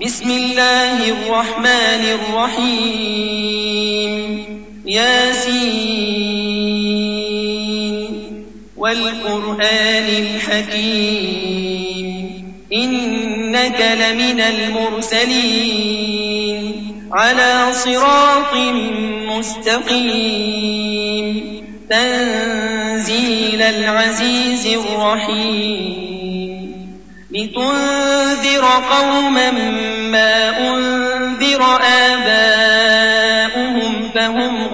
بسم الله الرحمن الرحيم ياسين والقرآن الحكيم إنك لمن المرسلين على صراط مستقيم تنزيل العزيز الرحيم لتنذر قوما ما أنذر آباؤهم فهم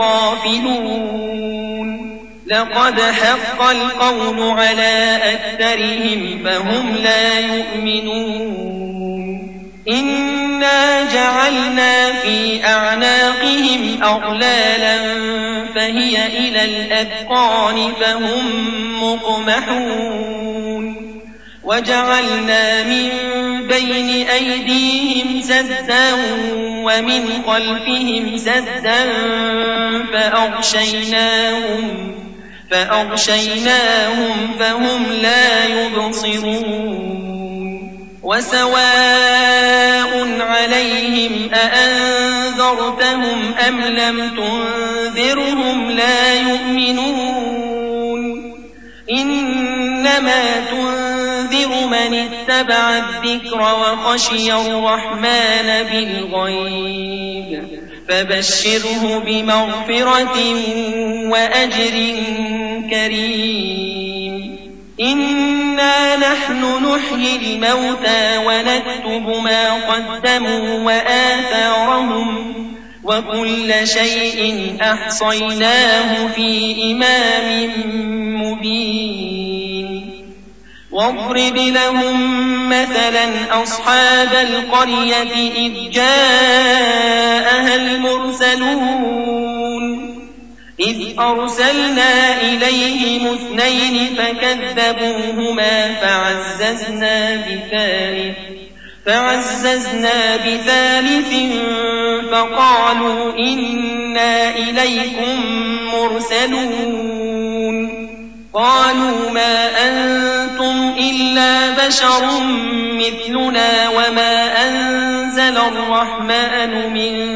غافلون لقد حق القول على أكثرهم فهم لا يؤمنون إنا جعلنا في أعناقهم أغلالا فهي إلى الأذقان فهم مقمحون وجعلنا من بين أيديهم سدا ومن خلفهم سدا فأغشيناهم فهم لا يبصرون وسواء عليهم أأنذرتهم أم لم تنذرهم لا يؤمنون إنما تنذر من اتبع الذكر وخشي الرحمن بالغيب فبشره بمغفرة وأجر كريم إنا نحن نحيي الموتى ونكتب ما قدموا وآثارهم وكل شيء أحصيناه في إمام مبين واضرب لهم مثلا أصحاب القرية إذ جاءها المرسلون إذ أرسلنا إليهم اثنين فكذبوهما فعززنا بثالث فقالوا إنا إليكم مرسلون قالوا ما أنتم إلا بشر مثلنا وما أنزل الرحمن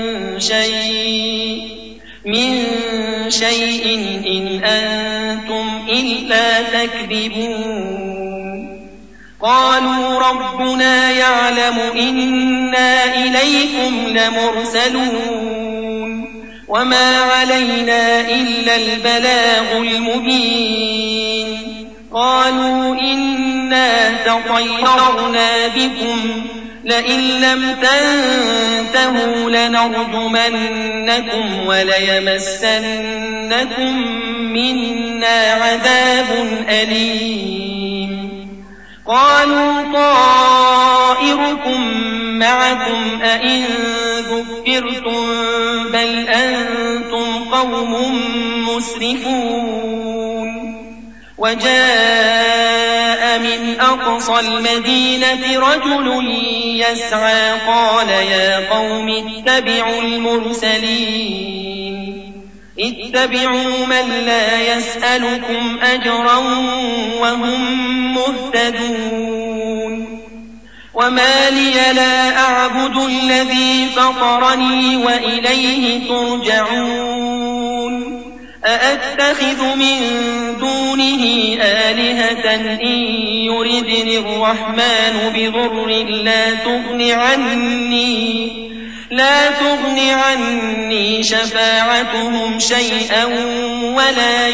من شيء إن أنتم إلا تكذبون قالوا ربنا يعلم إنا إليكم لمرسلون وما علينا إلا البلاغ المبين قالوا إنا تطيرنا بكم لئن لم تنتهوا لنرجمنكم وليمسنكم منا عذاب أليم قالوا طائركم معكم أئن ذكرتم بل أنتم قوم مسرفون وجاء من أقصى المدينة رجل يسعى قال يا قوم اتبعوا المرسلين اتبعوا من لا يسألكم أجرا وهم مهتدون وما لي لا أعبد الذي فطرني وإليه ترجعون أأتخذ من دونه آلهة إن يردني الرحمن بضر لا تغن عني شفاعتهم شيئا ولا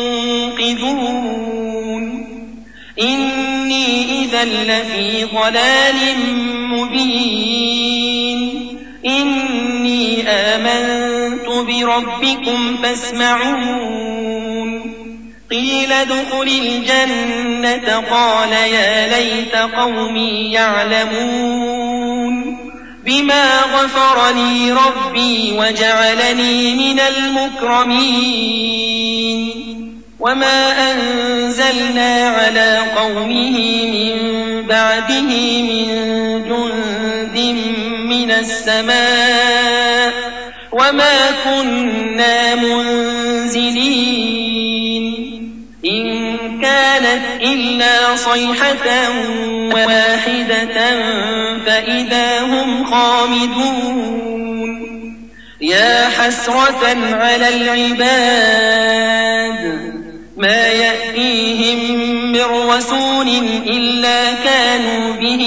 ينقذون إني إذا لفي ضلال مبين إني آمنت بربكم فاسمعون قيل ادخل الجنة قال يا ليت قومي يعلمون بما غفر لي ربي وجعلني من المكرمين وما أنزلنا على قومه من بعده من جند من السماء وما كنا منزلين إن كانت إلا إلا صيحة واحدة فإذا هم خامدون يا حسرة على العباد ما يأتيهم من رسول إلا كانوا به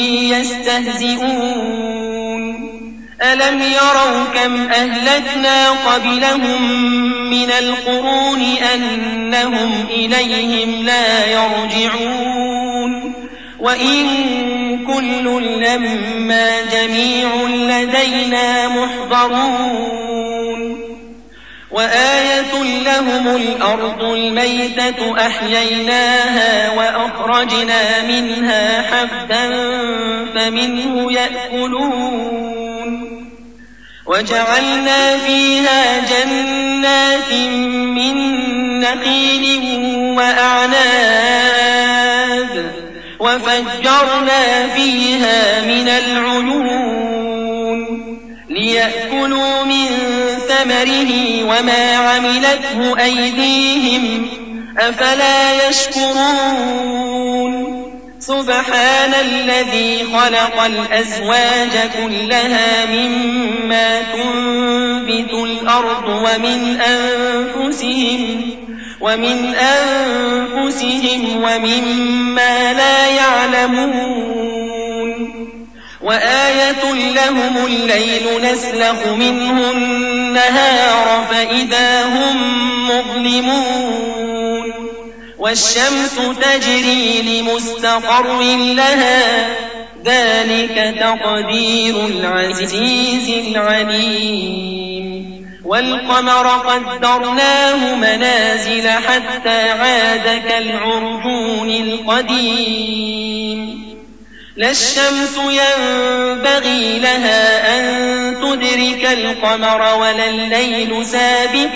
يستهزئون ألم يروا كم أهلكنا قبلهم من القرون أنهم إليهم لا يرجعون وإن كل لما جميع لدينا محضرون وآية لهم الأرض الميتة أحييناها وأخرجنا منها حبا فمنه يأكلون وجعلنا فيها جنات من نخيل وأعناب وفجرنا فيها من العيون ليأكلوا من ثمره وما عملته أيديهم أفلا يشكرون سبحان الذي خلق الأزواج كلها مما تنبت الأرض ومن أنفسهم ومما لا يعلمون وآية لهم الليل نسلخ منه النهار فإذا هم مظلمون والشمس تجري لمستقر لها ذلك تقدير العزيز العليم والقمر قدرناه منازل حتى عاد كالعرجون القديم لا الشمس ينبغي لها أن تدرك القمر ولا الليل سابق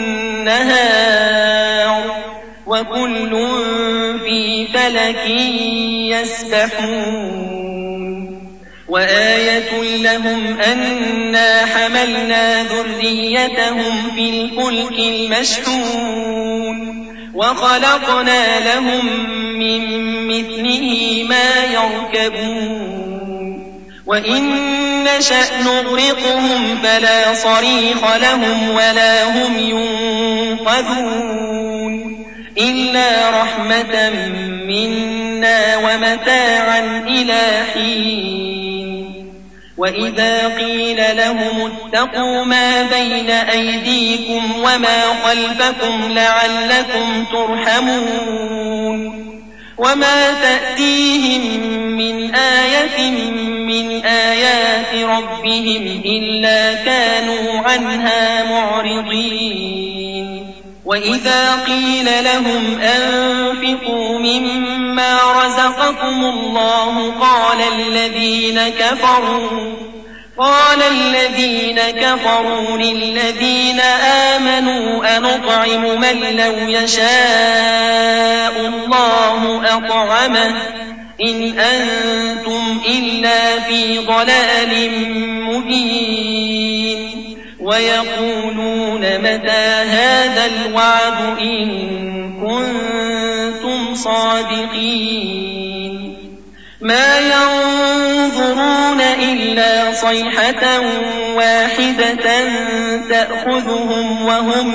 النهار وكل في فلك يسبحون وآية لهم أنا حملنا ذريتهم في الفلك المشحون وخلقنا لهم من مثله ما يركبون وإن نشأ نغرقهم فلا صريخ لهم ولا هم ينقذون إلا رحمة منا ومتاعا إلى حين وإذا قيل لهم اتقوا ما بين أيديكم وما خلفكم لعلكم ترحمون وما تأتيهم من آية من آيات ربهم إلا كانوا عنها معرضين وإذا قيل لهم أنفقوا مما رزقكم الله قال الذين كفروا للذين آمنوا أنطعم من لو يشاء الله أطعمه إن أنتم إلا في ضلال مبين ويقولون متى هذا الوعد إن كنتم صادقين ما ينظرون إلا صيحة واحدة تأخذهم وهم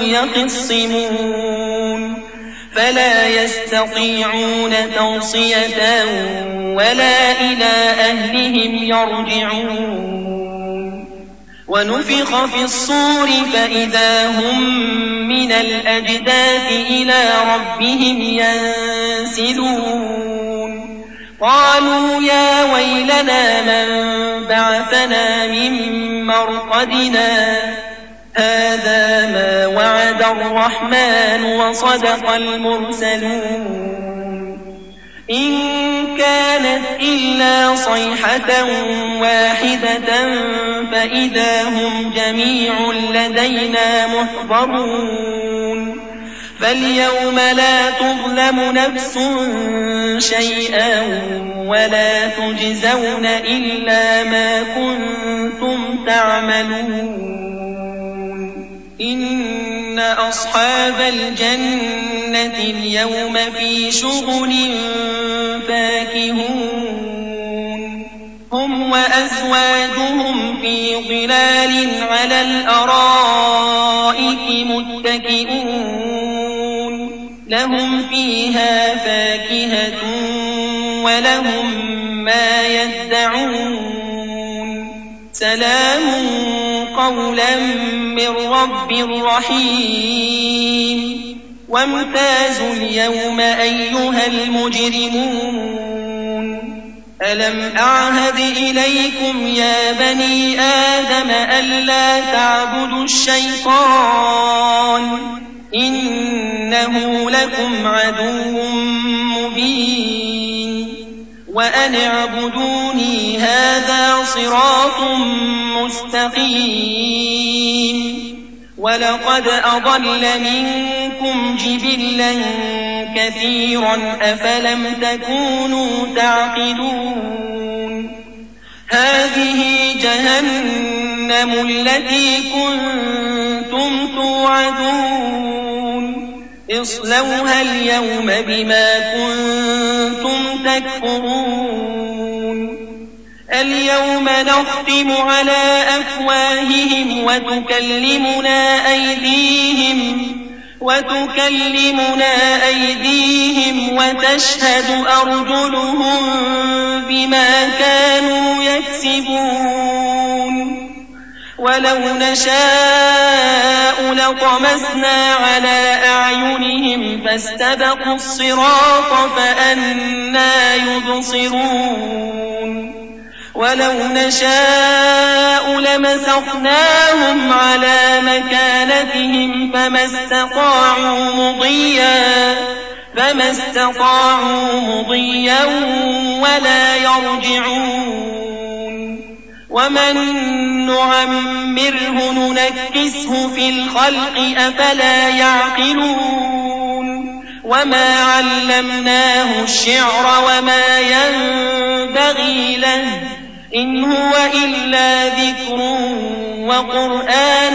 يخصمون فلا يستطيعون توصية ولا إلى أهلهم يرجعون ونفخ في الصور فإذا هم من الأجداث إلى ربهم ينسلون قالوا يا ويلنا من بعثنا من مرقدنا هذا ما وعد الرحمن وصدق المرسلون إن كانت إلا صيحة واحدة فإذا هم جميع لدينا محضرون فاليوم لا تظلم نفس شيئا ولا تجزون إلا ما كنتم تعملون إن أصحاب الجنة اليوم في شغل فاكهون هم وأزواجهم في ظلال على الأرائك متكئون لهم فيها فاكهة ولهم ما يدعون سلام قولا من رب رحيم وامتازوا اليوم أيها المجرمون ألم أعهد إليكم يا بني آدم ألا تعبدوا الشيطان إنه لكم عدو مبين وأن اعبدوني هذا صراط مستقيم ولقد أضل منكم جبلا كثيرا أفلم تكونوا تعقلون هذه جهنم التي كنتم توعدون اصلوها اليوم بما كنتم تكفرون اليوم نختم على أفواههم وتكلمنا أيديهم وتشهد أرجلهم بما كانوا يكسبون ولو نشاء لطمسنا على أعينهم فاستبقوا الصراط فأنى يبصرون ولو نشاء لمسخناهم على مكانتهم فما استطاعوا مضيا ولا يرجعون ومن نعمره ننكسه في الخلق أفلا يعقلون وما علمناه الشعر وما ينبغي له إن هو إلا ذكر وقرآن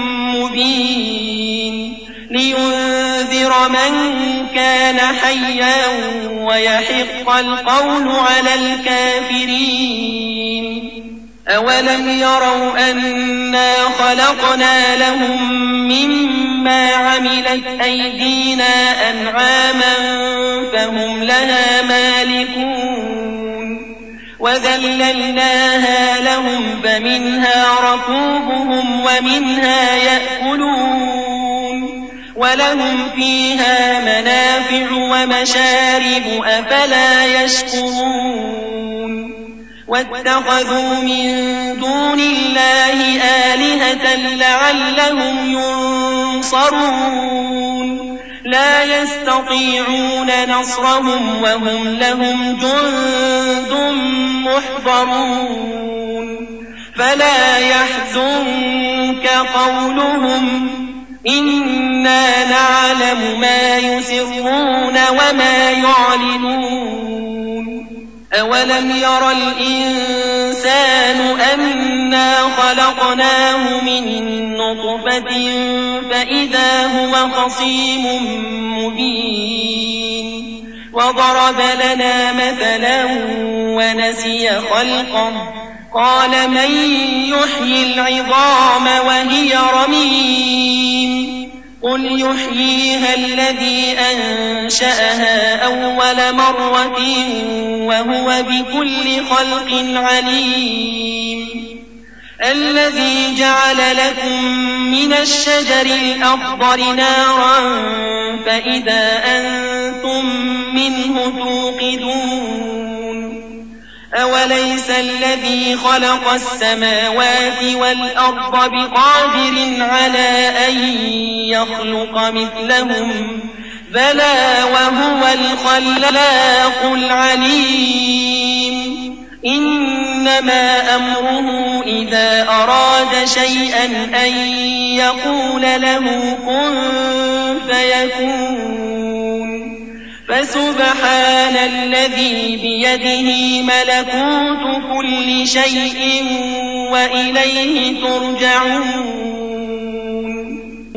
مبين لينذر من كان حيا ويحق القول على الكافرين أولم يروا أنا خلقنا لهم مما عملت أيدينا أنعاما فهم لها مالكون وذللناها لهم فمنها ركوبهم ومنها يأكلون ولهم فيها منافع ومشارب أفلا يشكرون واتخذوا من دون الله آلهة لعلهم ينصرون لا يستطيعون نصرهم وهم لهم جند محضرون فلا يحزنك قولهم إنا نعلم ما يسرون وما يعلنون أولم ير الإنسان أنا خلقناه من نطفة فإذا هو خصيم مبين وضرب لنا مثلا ونسي خلقه قال من يحيي العظام وهي رميم قل يحييها الذي أنشأها أول مرة وهو بكل خلق عليم الذي جعل لكم من الشجر الأخضر نارا فإذا أنتم منه توقدون أوليس الذي خلق السماوات والأرض بقادر على أن يخلق مثلهم بلى وهو الخلاق العليم إنما أمره إذا أراد شيئا أن يقول له كن فيكون فسبحان الذي بيده ملكوت كل شيء وإليه ترجعون